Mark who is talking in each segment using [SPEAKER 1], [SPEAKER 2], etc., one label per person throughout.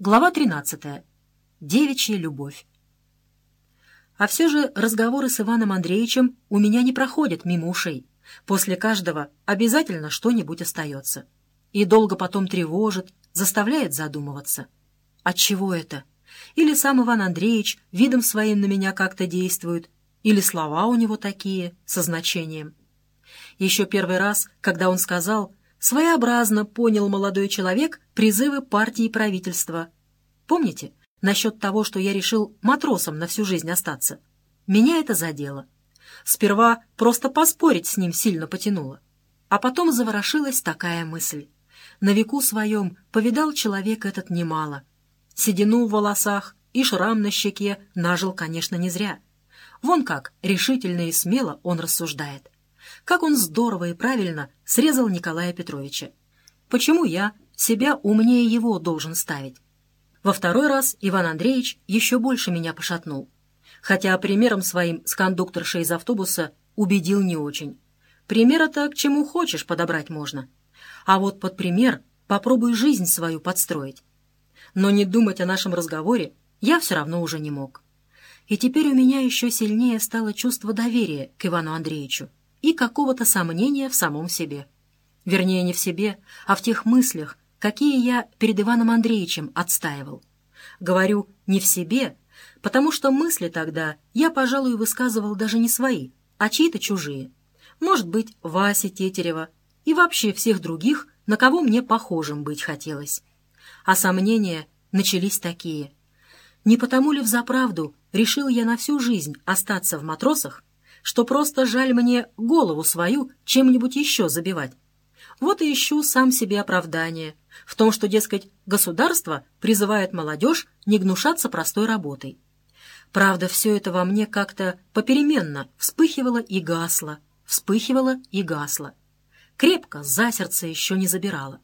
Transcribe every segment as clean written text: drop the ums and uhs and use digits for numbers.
[SPEAKER 1] Глава 13. Девичья любовь. А все же разговоры с Иваном Андреевичем у меня не проходят мимо ушей. После каждого обязательно что-нибудь остается. И долго потом тревожит, заставляет задумываться. Отчего это? Или сам Иван Андреевич видом своим на меня как-то действует, или слова у него такие, со значением. Еще первый раз, когда он сказал, своеобразно понял молодой человек призывы партии и правительства. Помните, насчет того, что я решил матросом на всю жизнь остаться? Меня это задело. Сперва просто поспорить с ним сильно потянуло. А потом заворошилась такая мысль. На веку своем повидал человек этот немало. Седину в волосах и шрам на щеке нажил, конечно, не зря. Вон как решительно и смело он рассуждает. Как он здорово и правильно срезал Николая Петровича. Почему я себя умнее его должен ставить? Во второй раз Иван Андреевич еще больше меня пошатнул. Хотя примером своим с кондукторшей из автобуса убедил не очень. Примера-то к чему хочешь подобрать можно. А вот под пример попробуй жизнь свою подстроить. Но не думать о нашем разговоре я все равно уже не мог. И теперь у меня еще сильнее стало чувство доверия к Ивану Андреевичу и какого-то сомнения в самом себе. Вернее, не в себе, а в тех мыслях, какие я перед Иваном Андреевичем отстаивал. Говорю «не в себе», потому что мысли тогда я, пожалуй, высказывал даже не свои, а чьи-то чужие. Может быть, Васи Тетерева и вообще всех других, на кого мне похожим быть хотелось. А сомнения начались такие. Не потому ли взаправду решил я на всю жизнь остаться в матросах, что просто жаль мне голову свою чем-нибудь еще забивать? Вот и ищу сам себе оправдание в том, что, дескать, государство призывает молодежь не гнушаться простой работой. Правда, все это во мне как-то попеременно вспыхивало и гасло, вспыхивало и гасло. Крепко за сердце еще не забирало.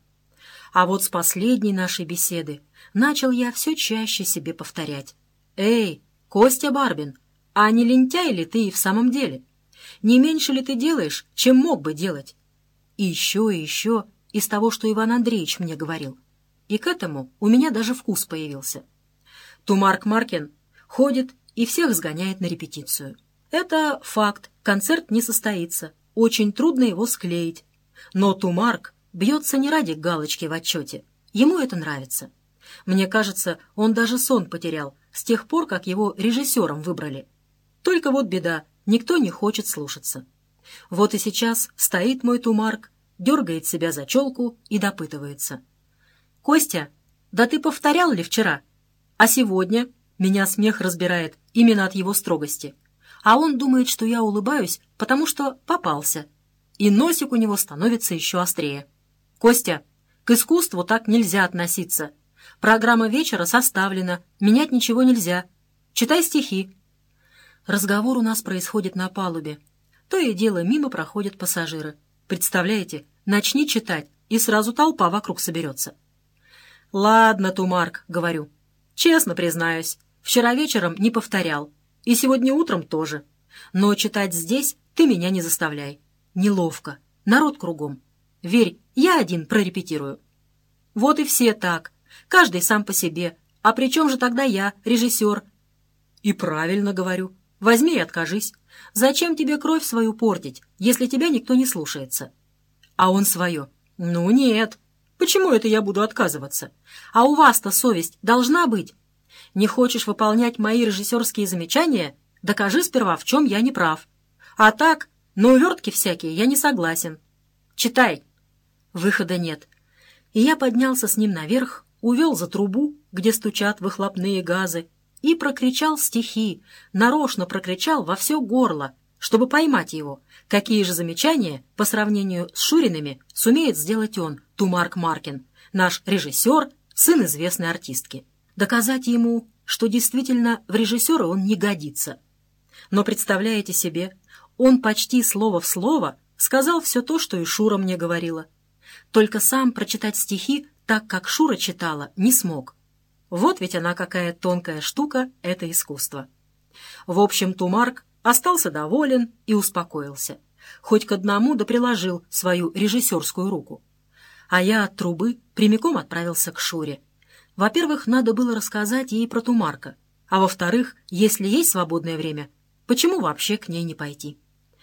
[SPEAKER 1] А вот с последней нашей беседы начал я все чаще себе повторять. «Эй, Костя Барбин, а не лентяй ли ты и в самом деле? Не меньше ли ты делаешь, чем мог бы делать?» И еще из того, что Иван Андреевич мне говорил. И к этому у меня даже вкус появился. Тумарк Маркин ходит и всех сгоняет на репетицию. Это факт, концерт не состоится, очень трудно его склеить. Но Тумарк бьется не ради галочки в отчете, ему это нравится. Мне кажется, он даже сон потерял с тех пор, как его режиссером выбрали. Только вот беда, никто не хочет слушаться. Вот и сейчас стоит мой Тумарк, дергает себя за челку и допытывается. «Костя, да ты повторял ли вчера? А сегодня?» Меня смех разбирает именно от его строгости. А он думает, что я улыбаюсь, потому что попался. И носик у него становится еще острее. «Костя, к искусству так нельзя относиться. Программа вечера составлена, менять ничего нельзя. Читай стихи». Разговор у нас происходит на палубе. То и дело мимо проходят пассажиры. Представляете, начни читать, и сразу толпа вокруг соберется. «Ладно, Тумарк», — говорю, — «честно признаюсь, вчера вечером не повторял, и сегодня утром тоже. Но читать здесь ты меня не заставляй. Неловко, народ кругом. Верь, я один прорепетирую». Вот и все так, каждый сам по себе. А при чем же тогда я, режиссер? И правильно говорю. Возьми и откажись. Зачем тебе кровь свою портить, если тебя никто не слушается? А он свое. Ну нет. Почему это я буду отказываться? А у вас-то совесть должна быть. Не хочешь выполнять мои режиссерские замечания? Докажи сперва, в чем я не прав. А так, на увертки всякие я не согласен. Читай. Выхода нет. И я поднялся с ним наверх, увел за трубу, где стучат выхлопные газы, и прокричал стихи, нарочно прокричал во все горло, чтобы поймать его, какие же замечания по сравнению с Шуриными сумеет сделать он, Тумарк Маркин, наш режиссер, сын известной артистки. Доказать ему, что действительно в режиссера он не годится. Но представляете себе, он почти слово в слово сказал все то, что и Шура мне говорила. Только сам прочитать стихи так, как Шура читала, не смог. Вот ведь она какая тонкая штука, это искусство. В общем, Тумарк остался доволен и успокоился. Хоть к одному да приложил свою режиссерскую руку. А я от трубы прямиком отправился к Шуре. Во-первых, надо было рассказать ей про Тумарка, а во-вторых, если есть свободное время, почему вообще к ней не пойти?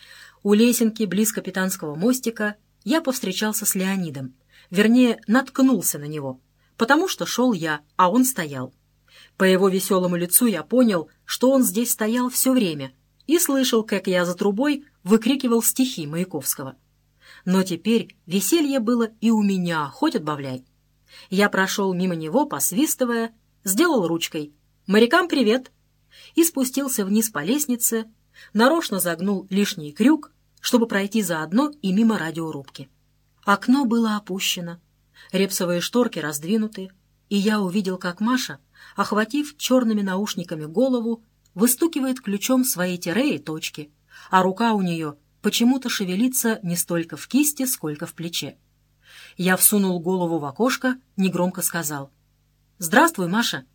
[SPEAKER 1] У лесенки близ Капитанского мостика я повстречался с Леонидом, вернее, наткнулся на него, потому что шел я, а он стоял. По его веселому лицу я понял, что он здесь стоял все время и слышал, как я за трубой выкрикивал стихи Маяковского. Но теперь веселье было и у меня, хоть отбавляй. Я прошел мимо него, посвистывая, сделал ручкой «Морякам привет!» и спустился вниз по лестнице, нарочно загнул лишний крюк, чтобы пройти заодно и мимо радиорубки. Окно было опущено, репсовые шторки раздвинуты, и я увидел, как Маша, охватив черными наушниками голову, выстукивает ключом свои тире и точки, а рука у нее почему-то шевелится не столько в кисти, сколько в плече. Я всунул голову в окошко, негромко сказал «Здравствуй, Маша».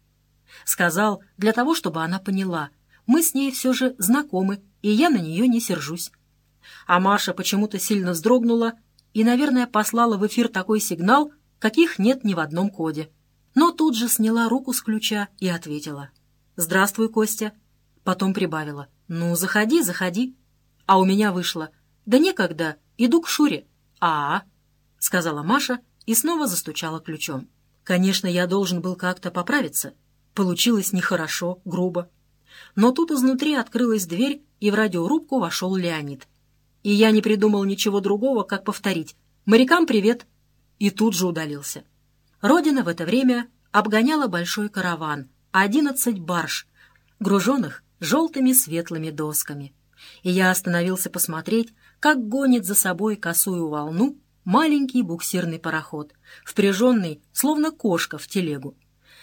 [SPEAKER 1] Сказал для того, чтобы она поняла, мы с ней все же знакомы, и я на нее не сержусь. А Маша почему-то сильно вздрогнула и, наверное, послала в эфир такой сигнал, каких нет ни в одном коде. Но тут же сняла руку с ключа и ответила «Здравствуй, Костя». Потом прибавила «Ну, заходи, заходи». А у меня вышло «Да некогда, иду к Шуре». «А-а», — сказала Маша и снова застучала ключом. Конечно, я должен был как-то поправиться. Получилось нехорошо, грубо. Но тут изнутри открылась дверь, и в радиорубку вошел Леонид. И я не придумал ничего другого, как повторить «Морякам привет!» и тут же удалился. Родина в это время обгоняла большой караван, 11 барж, груженных желтыми светлыми досками. И я остановился посмотреть, как гонит за собой косую волну маленький буксирный пароход, впряженный, словно кошка в телегу.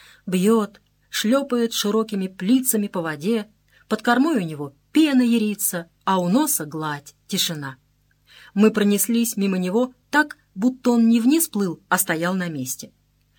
[SPEAKER 1] Бьет, шлепает широкими плицами по воде, под кормой у него пена ярится, а у носа гладь, тишина. Мы пронеслись мимо него так, будто он не вниз плыл, а стоял на месте.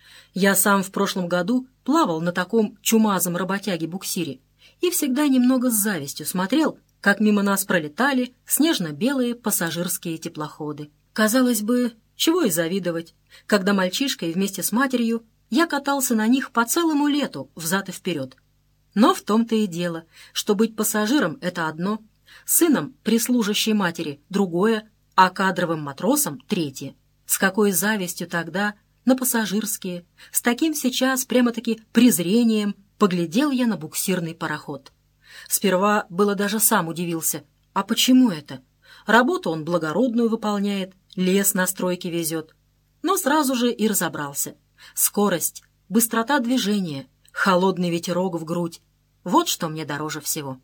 [SPEAKER 1] Я сам в прошлом году плавал на таком чумазом работяге-буксире и всегда немного с завистью смотрел, как мимо нас пролетали снежно-белые пассажирские теплоходы. Казалось бы, чего и завидовать, когда мальчишкой вместе с матерью я катался на них по целому лету взад и вперед. Но в том-то и дело, что быть пассажиром — это одно, сыном прислужащей матери — другое, а кадровым матросом — третье. С какой завистью тогда на пассажирские, с таким сейчас прямо-таки презрением поглядел я на буксирный пароход. Сперва было даже сам удивился. А почему это? Работу он благородную выполняет, лес на стройке везет. Но сразу же и разобрался. Скорость, быстрота движения, холодный ветерок в грудь — вот что мне дороже всего.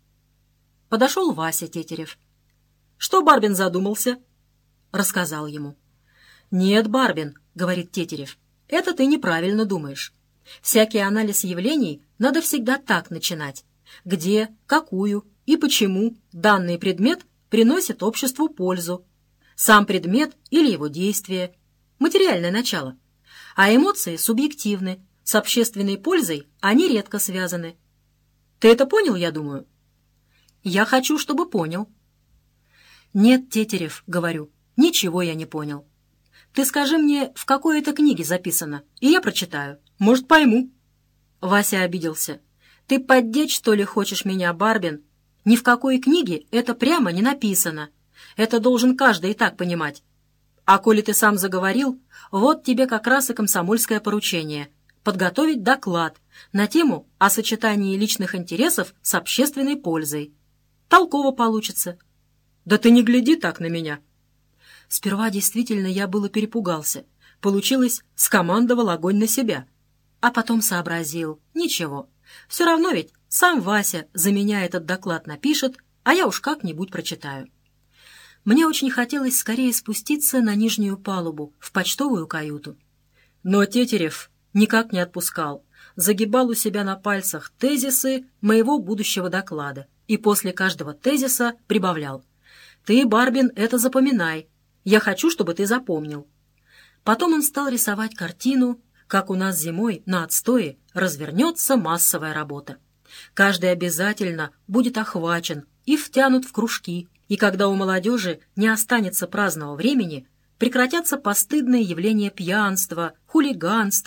[SPEAKER 1] Подошел Вася Тетерев. «Что Барбин задумался?» Рассказал ему. «Нет, Барбин, — говорит Тетерев, — это ты неправильно думаешь. Всякий анализ явлений надо всегда так начинать. Где, какую и почему данный предмет приносит обществу пользу. Сам предмет или его действие. Материальное начало. А эмоции субъективны. С общественной пользой они редко связаны. Ты это понял, я думаю?» «Я хочу, чтобы понял». «Нет, Тетерев, — говорю, — ничего я не понял. Ты скажи мне, в какой это книге записано, и я прочитаю. Может, пойму». Вася обиделся. «Ты поддеть, что ли, хочешь меня, Барбин? Ни в какой книге это прямо не написано. Это должен каждый и так понимать. А коли ты сам заговорил, вот тебе как раз и комсомольское поручение — подготовить доклад на тему о сочетании личных интересов с общественной пользой. Толково получится». «Да ты не гляди так на меня». Сперва действительно я было перепугался. Получилось, скомандовал огонь на себя. А потом сообразил. Ничего. Все равно ведь сам Вася за меня этот доклад напишет, а я уж как-нибудь прочитаю. Мне очень хотелось скорее спуститься на нижнюю палубу, в почтовую каюту. Но Тетерев никак не отпускал. Загибал у себя на пальцах тезисы моего будущего доклада и после каждого тезиса прибавлял: «Ты, Барбин, это запоминай. Я хочу, чтобы ты запомнил». Потом он стал рисовать картину, как у нас зимой на отстое развернется массовая работа. Каждый обязательно будет охвачен и втянут в кружки, и когда у молодежи не останется праздного времени, прекратятся постыдные явления пьянства, хулиганства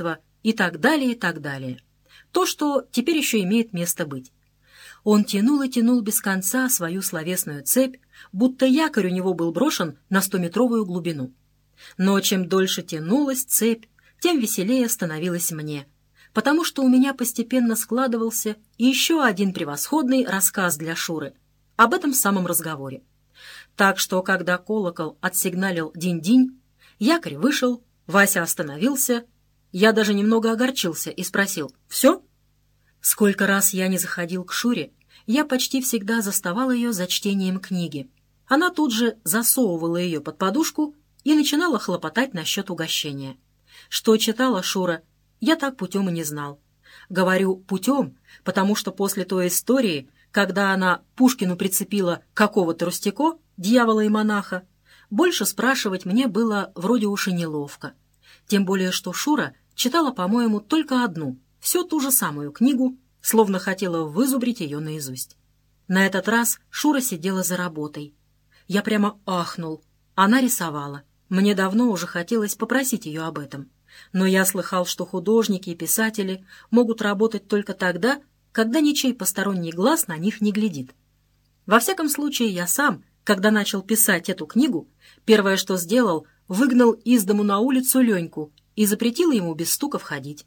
[SPEAKER 1] и так далее, и так далее. То, что теперь еще имеет место быть. Он тянул и тянул без конца свою словесную цепь, будто якорь у него был брошен на 100-метровую глубину. Но чем дольше тянулась цепь, тем веселее становилось мне, потому что у меня постепенно складывался еще один превосходный рассказ для Шуры об этом самом разговоре. Так что, когда колокол отсигналил динь-динь, якорь вышел, Вася остановился, я даже немного огорчился и спросил: «Все?» Сколько раз я не заходил к Шуре, я почти всегда заставал ее за чтением книги. Она тут же засовывала ее под подушку и начинала хлопотать насчет угощения. Что читала Шура, я так путем и не знал. Говорю «путем», потому что после той истории, когда она Пушкину прицепила какого-то Рустяко, дьявола и монаха, больше спрашивать мне было вроде уж и неловко. Тем более, что Шура читала, по-моему, только одну, всю ту же самую книгу, словно хотела вызубрить ее наизусть. На этот раз Шура сидела за работой. Я прямо ахнул. Она рисовала. Мне давно уже хотелось попросить ее об этом. Но я слыхал, что художники и писатели могут работать только тогда, когда ничей посторонний глаз на них не глядит. Во всяком случае, я сам, когда начал писать эту книгу, первое, что сделал, выгнал из дому на улицу Леньку и запретил ему без стука входить.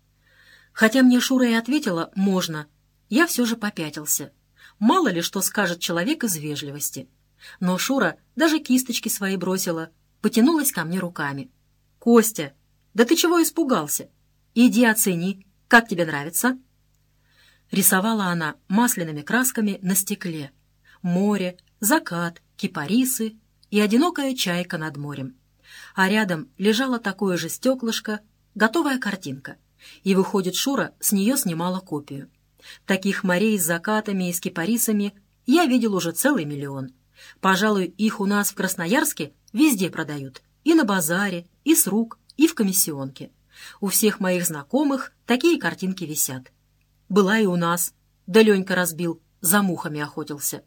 [SPEAKER 1] Хотя мне Шура и ответила «можно», я все же попятился. Мало ли что скажет человек из вежливости. Но Шура даже кисточки свои бросила, потянулась ко мне руками. «Костя, да ты чего испугался? Иди оцени, как тебе нравится?» Рисовала она масляными красками на стекле. Море, закат, кипарисы и одинокая чайка над морем. А рядом лежало такое же стеклышко, готовая картинка. И, выходит, Шура с нее снимала копию. Таких морей с закатами и с кипарисами я видел уже целый миллион. Пожалуй, их у нас в Красноярске везде продают. И на базаре, и с рук, и в комиссионке. У всех моих знакомых такие картинки висят. Была и у нас. Да Ленька разбил, за мухами охотился.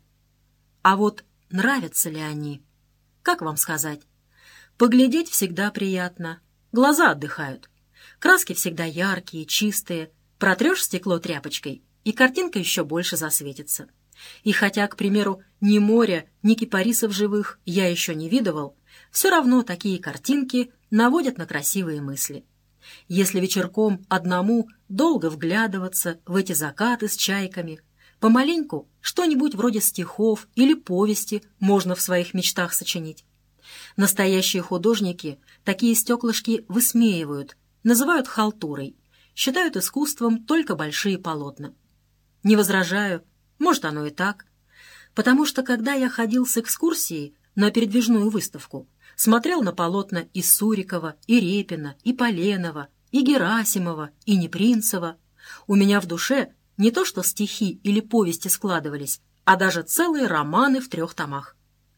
[SPEAKER 1] А вот нравятся ли они? Как вам сказать? Поглядеть всегда приятно. Глаза отдыхают. Краски всегда яркие, чистые. Протрешь стекло тряпочкой, и картинка еще больше засветится. И хотя, к примеру, ни моря, ни кипарисов живых я еще не видывал, все равно такие картинки наводят на красивые мысли. Если вечерком одному долго вглядываться в эти закаты с чайками, помаленьку что-нибудь вроде стихов или повести можно в своих мечтах сочинить. Настоящие художники такие стеклышки высмеивают, называют халтурой, считают искусством только большие полотна. Не возражаю, может, оно и так, потому что, когда я ходил с экскурсией на передвижную выставку, смотрел на полотна и Сурикова, и Репина, и Поленова, и Герасимова, и Непринцева, у меня в душе не то что стихи или повести складывались, а даже целые романы в 3 томах.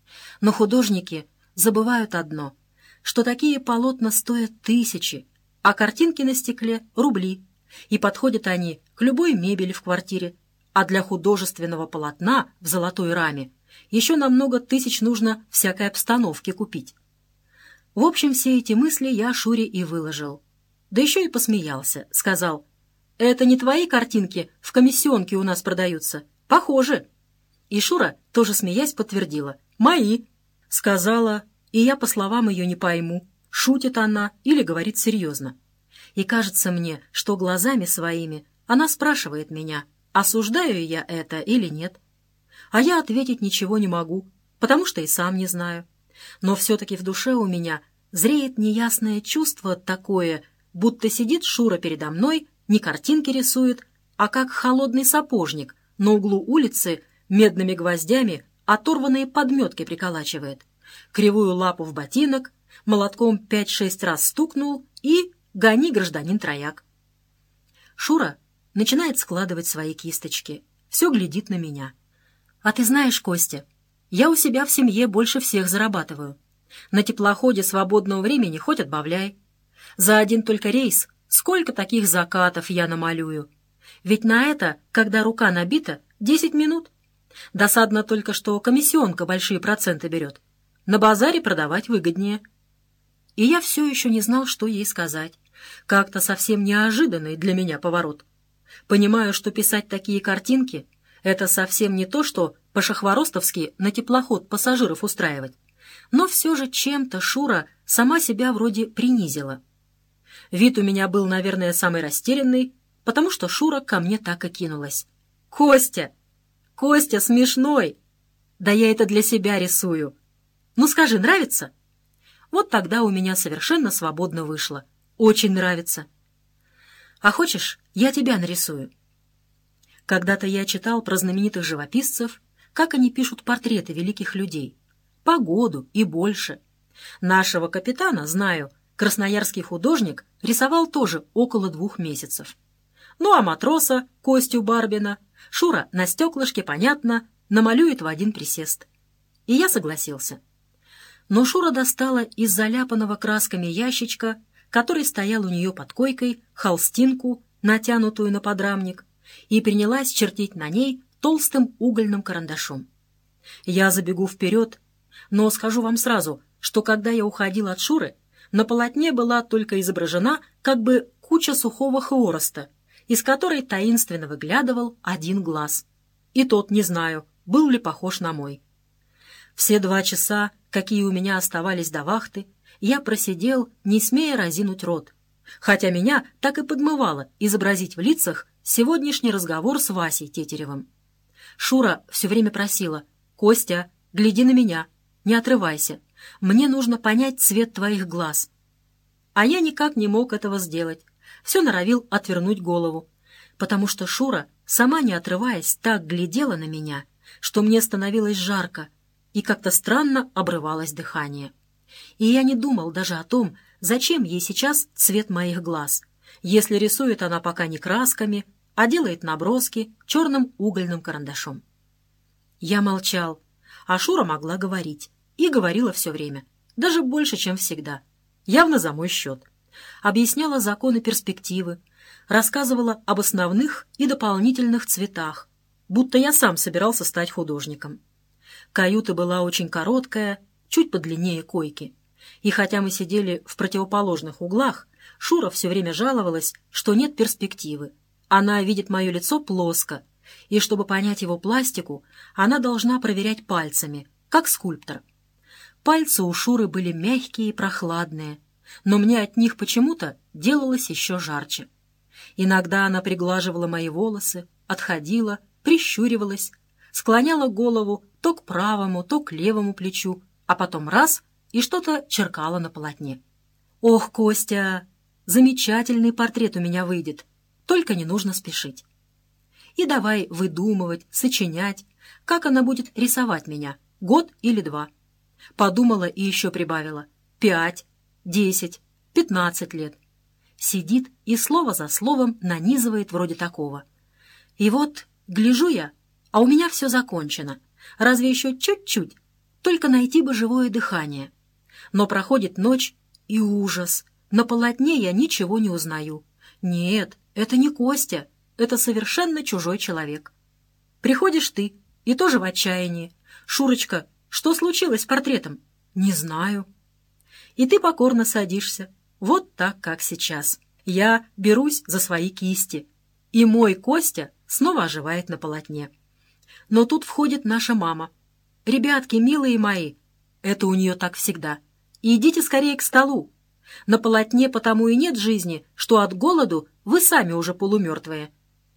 [SPEAKER 1] Но художники забывают одно, что такие полотна стоят тысячи, а картинки на стекле — рубли, и подходят они к любой мебели в квартире, а для художественного полотна в золотой раме еще на много тысяч нужно всякой обстановки купить. В общем, все эти мысли я Шуре и выложил. Да еще и посмеялся, сказал: «Это не твои картинки в комиссионке у нас продаются? Похоже». И Шура, тоже смеясь, подтвердила: «Мои». Сказала, и я по словам ее не пойму, шутит она или говорит серьезно. И кажется мне, что глазами своими она спрашивает меня, осуждаю я это или нет. А я ответить ничего не могу, потому что и сам не знаю. Но все-таки в душе у меня зреет неясное чувство такое, будто сидит Шура передо мной, не картинки рисует, а как холодный сапожник на углу улицы медными гвоздями оторванные подметки приколачивает. Кривую лапу в ботинок, молотком 5-6 раз стукнул и гони, гражданин Трояк. Шура начинает складывать свои кисточки, все глядит на меня. «А ты знаешь, Костя, я у себя в семье больше всех зарабатываю. На теплоходе свободного времени хоть отбавляй. За один только рейс сколько таких закатов я намалюю. Ведь на это, когда рука набита, 10 минут. Досадно только, что комиссионка большие проценты берет. На базаре продавать выгоднее». И я все еще не знал, что ей сказать, Как-то совсем неожиданный для меня поворот. Понимаю, что писать такие картинки — это совсем не то, что по-шахворостовски на теплоход пассажиров устраивать. Но все же чем-то Шура сама себя вроде принизила. Вид у меня был, наверное, самый растерянный, потому что Шура ко мне так и кинулась. «Костя! Костя смешной! Да я это для себя рисую. Ну скажи, нравится?» Вот тогда у меня совершенно свободно вышло. Очень нравится. «А хочешь, я тебя нарисую?» Когда-то я читал про знаменитых живописцев, как они пишут портреты великих людей. По году и больше. Нашего капитана, знаю, красноярский художник рисовал тоже около 2 месяцев. Ну а матроса, Костю Барбина, Шура на стеклышке, понятно, намалюет в один присест. И я согласился. Но Шура достала из заляпанного красками ящичка, который стоял у нее под койкой, холстинку, натянутую на подрамник, и принялась чертить на ней толстым угольным карандашом. Я забегу вперед, но скажу вам сразу, что когда я уходил от Шуры, на полотне была только изображена как бы куча сухого хвороста, из которой таинственно выглядывал один глаз. И тот, не знаю, был ли похож на мой. Все 2 часа, какие у меня оставались до вахты, я просидел, не смея разинуть рот, хотя меня так и подмывало изобразить в лицах сегодняшний разговор с Васей Тетеревым. Шура все время просила: «Костя, гляди на меня, не отрывайся, мне нужно понять цвет твоих глаз». А я никак не мог этого сделать, все норовил отвернуть голову, потому что Шура, сама не отрываясь, так глядела на меня, что мне становилось жарко, и как-то странно обрывалось дыхание. И я не думал даже о том, зачем ей сейчас цвет моих глаз, если рисует она пока не красками, а делает наброски черным угольным карандашом. Я молчал, а Шура могла говорить, и говорила все время, даже больше, чем всегда, явно за мой счет. Объясняла законы перспективы, рассказывала об основных и дополнительных цветах, будто я сам собирался стать художником. Каюта была очень короткая, чуть подлиннее койки. И хотя мы сидели в противоположных углах, Шура все время жаловалась, что нет перспективы. Она видит мое лицо плоско, и чтобы понять его пластику, она должна проверять пальцами, как скульптор. Пальцы у Шуры были мягкие и прохладные, но мне от них почему-то делалось еще жарче. Иногда она приглаживала мои волосы, отходила, прищуривалась, склоняла голову то к правому, то к левому плечу, а потом раз — и что-то черкала на полотне. «Ох, Костя, замечательный портрет у меня выйдет, только не нужно спешить». И давай выдумывать, сочинять, как она будет рисовать меня, 1 год или 2. Подумала и еще прибавила: 5, 10, 15 лет. Сидит и слово за словом нанизывает вроде такого. И вот гляжу я, а у меня все закончено. Разве еще чуть-чуть, только найти бы живое дыхание. Но проходит ночь, и ужас. На полотне я ничего не узнаю. Нет, это не Костя, это совершенно чужой человек. Приходишь ты, и тоже в отчаянии. «Шурочка, что случилось с портретом?» «Не знаю». И ты покорно садишься, вот так, как сейчас. Я берусь за свои кисти, и мой Костя снова оживает на полотне. Но тут входит наша мама. «Ребятки, милые мои», это у нее так всегда, «идите скорее к столу. На полотне потому и нет жизни, что от голоду вы сами уже полумертвые».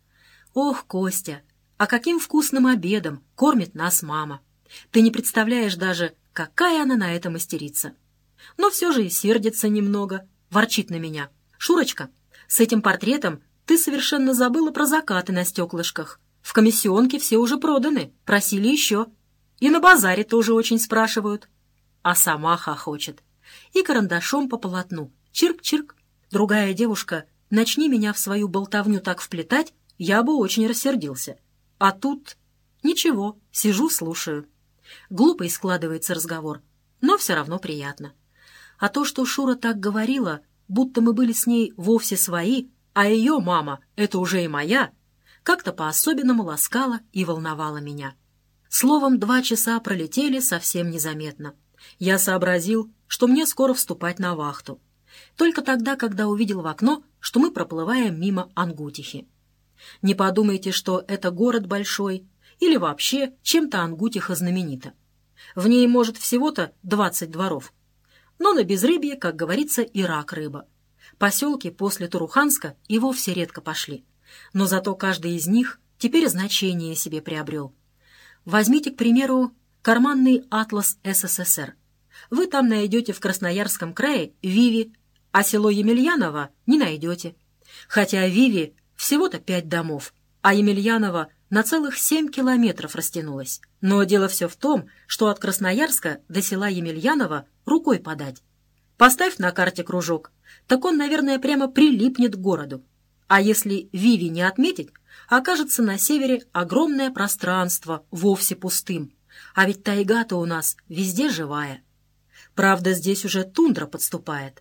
[SPEAKER 1] Ох, Костя, а каким вкусным обедом кормит нас мама. Ты не представляешь даже, какая она на это мастерица. Но все же и сердится немного, ворчит на меня. «Шурочка, с этим портретом ты совершенно забыла про закаты на стеклышках. В комиссионке все уже проданы, просили еще. И на базаре тоже очень спрашивают». А сама хохочет. И карандашом по полотну. Чирк-чирк. Другая девушка, начни меня в свою болтовню так вплетать, я бы очень рассердился. А тут ничего, сижу, слушаю. Глупый складывается разговор, но все равно приятно. А то, что Шура так говорила, будто мы были с ней вовсе свои, а ее мама — это уже и моя, как-то по-особенному ласкала и волновала меня. Словом, 2 часа пролетели совсем незаметно. Я сообразил, что мне скоро вступать на вахту. Только тогда, когда увидел в окно, что мы проплываем мимо Ангутихи. Не подумайте, что это город большой или вообще чем-то Ангутиха знаменита. В ней, может, всего-то 20 дворов. Но на безрыбье, как говорится, и рак рыба. Поселки после Туруханска и вовсе редко пошли. Но зато каждый из них теперь значение себе приобрел. Возьмите, к примеру, карманный атлас СССР. Вы там найдете в Красноярском крае Виви, а село Емельяново не найдете. Хотя Виви всего-то 5 домов, а Емельяново на целых 7 километров растянулось. Но дело все в том, что от Красноярска до села Емельяново рукой подать. Поставь на карте кружок, так он, наверное, прямо прилипнет к городу. А если Виви не отметить, окажется на севере огромное пространство, вовсе пустым. А ведь тайга-то у нас везде живая. Правда, здесь уже тундра подступает.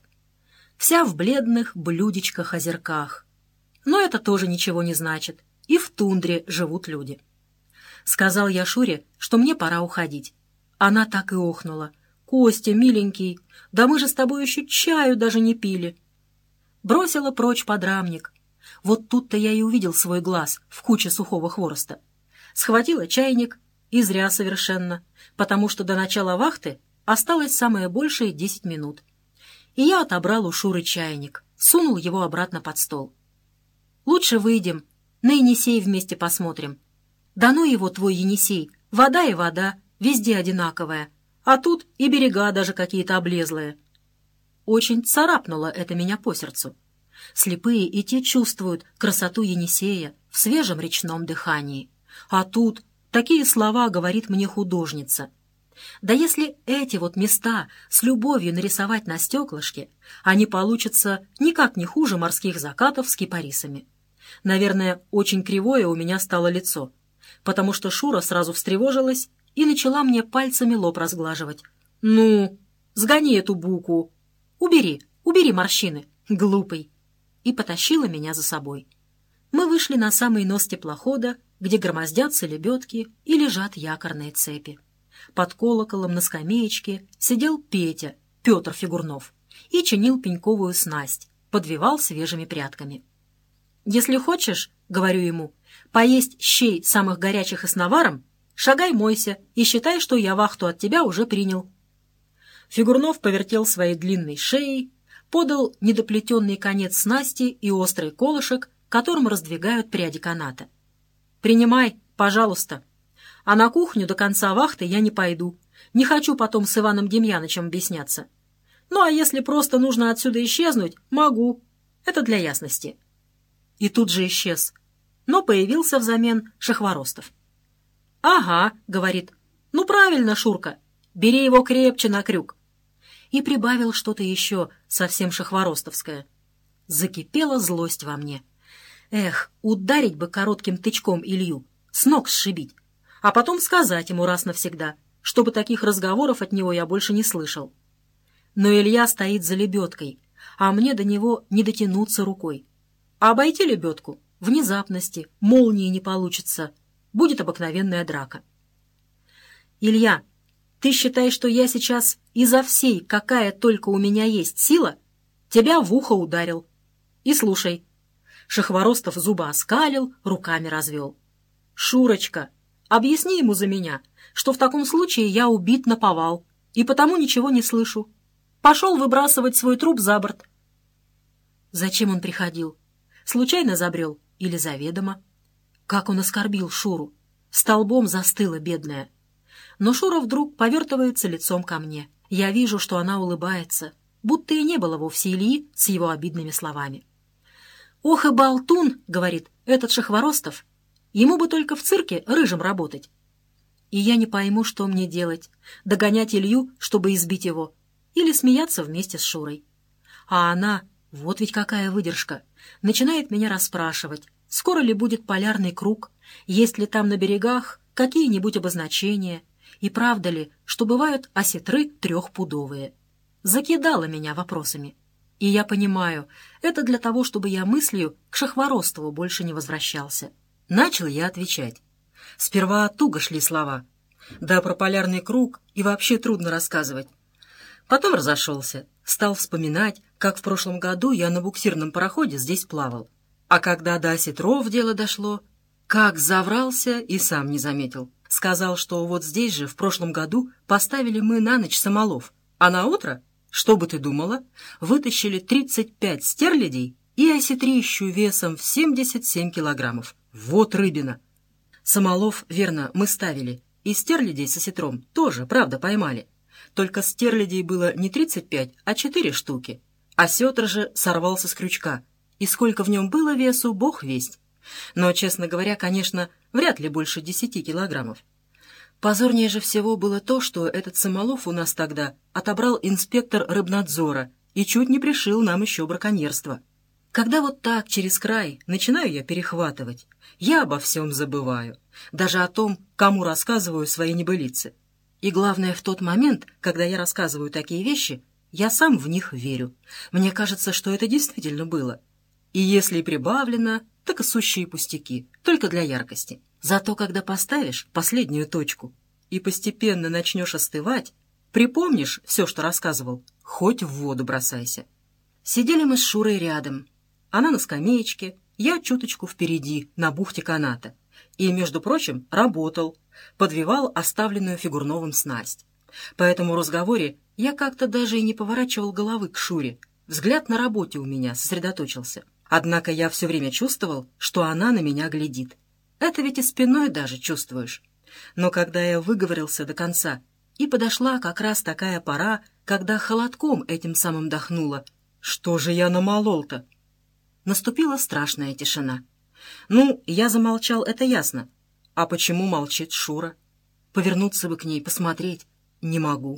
[SPEAKER 1] Вся в бледных блюдечках-озерках. Но это тоже ничего не значит. И в тундре живут люди. Сказал я Шуре, что мне пора уходить. Она так и охнула. «Костя, миленький, да мы же с тобой еще чаю даже не пили». Бросила прочь подрамник. Вот тут-то я и увидел свой глаз в куче сухого хвороста. Схватила чайник, и зря совершенно, потому что до начала вахты осталось самое большее 10 минут. И я отобрал у Шуры чайник, сунул его обратно под стол. «Лучше выйдем, на Енисей вместе посмотрим». «Да ну его, твой Енисей, вода и вода, везде одинаковая, а тут и берега даже какие-то облезлые». Очень царапнуло это меня по сердцу. Слепые и те чувствуют красоту Енисея в свежем речном дыхании. А тут такие слова говорит мне художница. Да если эти вот места с любовью нарисовать на стеклышке, они получатся никак не хуже морских закатов с кипарисами. Наверное, очень кривое у меня стало лицо, потому что Шура сразу встревожилась и начала мне пальцами лоб разглаживать. «Ну, сгони эту буку! Убери морщины, глупый!» И потащила меня за собой. Мы вышли на самый нос теплохода, где громоздятся лебедки и лежат якорные цепи. Под колоколом на скамеечке сидел Петя, Петр Фигурнов, и чинил пеньковую снасть, подвивал свежими прядками. «Если хочешь, — говорю ему, — поесть щей самых горячих и с наваром, шагай мойся и считай, что я вахту от тебя уже принял». Фигурнов повертел своей длинной шеей, подал недоплетенный конец снасти и острый колышек, которым раздвигают пряди каната. «Принимай, пожалуйста. А на кухню до конца вахты я не пойду. Не хочу потом с Иваном Демьянычем объясняться. Ну, а если просто нужно отсюда исчезнуть, могу. Это для ясности». И тут же исчез. Но появился взамен Шахворостов. «Ага», — говорит, — «ну правильно, Шурка, бери его крепче на крюк». И прибавил что-то еще совсем шахворостовское. Закипела злость во мне. Эх, ударить бы коротким тычком Илью, с ног сшибить, а потом сказать ему раз навсегда, чтобы таких разговоров от него я больше не слышал. Но Илья стоит за лебедкой, а мне до него не дотянуться рукой. А обойти лебедку внезапности, молнии не получится, будет обыкновенная драка. «Илья, ты считаешь, что я сейчас изо всей, какая только у меня есть сила, тебя в ухо ударил? И слушай». Шахворостов зубы оскалил, руками развел. «Шурочка, объясни ему за меня, что в таком случае я убит наповал, и потому ничего не слышу. Пошел выбрасывать свой труп за борт». Зачем он приходил? Случайно забрел или заведомо? Как он оскорбил Шуру! Столбом застыла бедная. Но Шура вдруг повертывается лицом ко мне. Я вижу, что она улыбается, будто и не было вовсе Ильи с его обидными словами. «Ох и болтун, — говорит, — этот Шахворостов. Ему бы только в цирке рыжим работать». И я не пойму, что мне делать. Догонять Илью, чтобы избить его, или смеяться вместе с Шурой. А она, вот ведь какая выдержка, начинает меня расспрашивать, скоро ли будет полярный круг, есть ли там на берегах какие-нибудь обозначения, и правда ли, что бывают осетры трехпудовые. Закидала меня вопросами. И я понимаю, это для того, чтобы я мыслью к Шахворостову больше не возвращался. Начал я отвечать. Сперва туго шли слова. Да про полярный круг и вообще трудно рассказывать. Потом разошелся, стал вспоминать, как в прошлом году я на буксирном пароходе здесь плавал. А когда до осетров дело дошло, как заврался и сам не заметил. Сказал, что вот здесь же в прошлом году поставили мы на ночь самолов, а на утро, что бы ты думала, вытащили 35 стерлядей и осетрищу весом в 77 килограммов. Вот рыбина! Самолов, верно, мы ставили, и стерлядей с осетром тоже, правда, поймали. Только стерлядей было не 35, а 4 штуки. Осетр же сорвался с крючка, и сколько в нем было весу, бог весть. Но, честно говоря, конечно, вряд ли больше 10 килограммов. Позорнее же всего было то, что этот самолов у нас тогда отобрал инспектор рыбнадзора и чуть не пришил нам еще браконьерство. Когда вот так через край начинаю я перехватывать, я обо всем забываю, даже о том, кому рассказываю свои небылицы. И главное, в тот момент, когда я рассказываю такие вещи, я сам в них верю. Мне кажется, что это действительно было. И если и прибавлено, так и сущие пустяки, только для яркости. Зато когда поставишь последнюю точку и постепенно начнешь остывать, припомнишь все, что рассказывал, хоть в воду бросайся. Сидели мы с Шурой рядом. Она на скамеечке, я чуточку впереди, на бухте каната. И, между прочим, работал, подвивал оставленную Фигурновым снасть. По этому разговоре я как-то даже и не поворачивал головы к Шуре. Взгляд на работе у меня сосредоточился. Однако я все время чувствовал, что она на меня глядит. Это ведь и спиной даже чувствуешь. Но когда я выговорился до конца, и подошла как раз такая пора, когда холодком этим самым дохнуло, что же я намолол-то? Наступила страшная тишина. Ну, я замолчал, это ясно. А почему молчит Шура? Повернуться бы к ней, посмотреть. Не могу.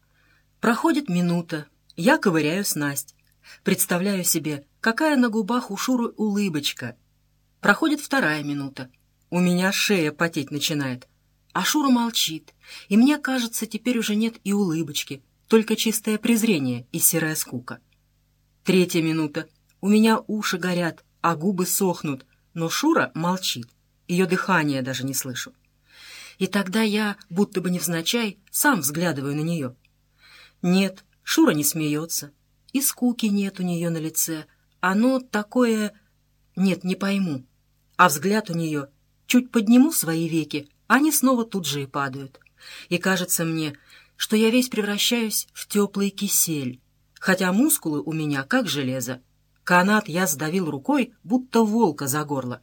[SPEAKER 1] Проходит минута, я ковыряю снасть. Представляю себе, какая на губах у Шуры улыбочка. Проходит вторая минута. У меня шея потеть начинает. А Шура молчит, и мне кажется, теперь уже нет и улыбочки, только чистое презрение и серая скука. Третья минута. У меня уши горят, а губы сохнут, но Шура молчит. Ее дыхание даже не слышу. И тогда я, будто бы невзначай, сам взглядываю на нее. Нет, Шура не смеется, и скуки нет у нее на лице. Оно такое... Нет, не пойму. А взгляд у нее... Чуть подниму свои веки, они снова тут же и падают. И кажется мне, что я весь превращаюсь в теплый кисель, хотя мускулы у меня как железо. Канат я сдавил рукой, будто волка за горло.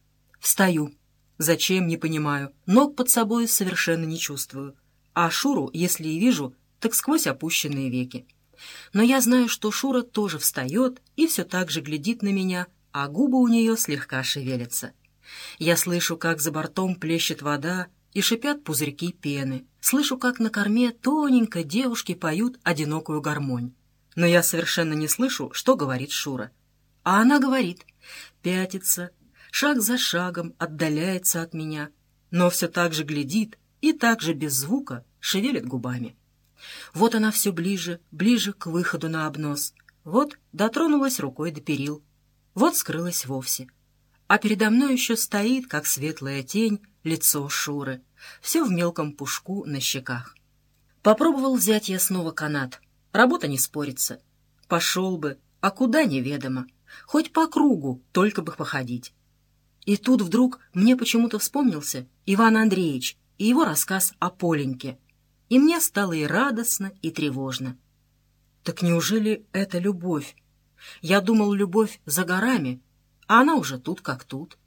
[SPEAKER 1] Встаю. Зачем, не понимаю. Ног под собой совершенно не чувствую. А Шуру, если и вижу, так сквозь опущенные веки. Но я знаю, что Шура тоже встает и все так же глядит на меня, а губы у нее слегка шевелятся. Я слышу, как за бортом плещет вода и шипят пузырьки пены. Слышу, как на корме тоненько девушки поют одинокую гармонь. Но я совершенно не слышу, что говорит Шура. А она говорит, пятится, шаг за шагом отдаляется от меня, но все так же глядит и так же без звука шевелит губами. Вот она все ближе, ближе к выходу на обнос. Вот дотронулась рукой до перил. Вот скрылась вовсе. А передо мной еще стоит, как светлая тень, лицо Шуры. Все в мелком пушку на щеках. Попробовал взять я снова канат. Работа не спорится. Пошел бы, а куда неведомо. Хоть по кругу, только бы походить. И тут вдруг мне почему-то вспомнился Иван Андреевич и его рассказ о Поленьке. И мне стало и радостно, и тревожно. Так неужели это любовь? Я думал, любовь за горами, а она уже тут как тут.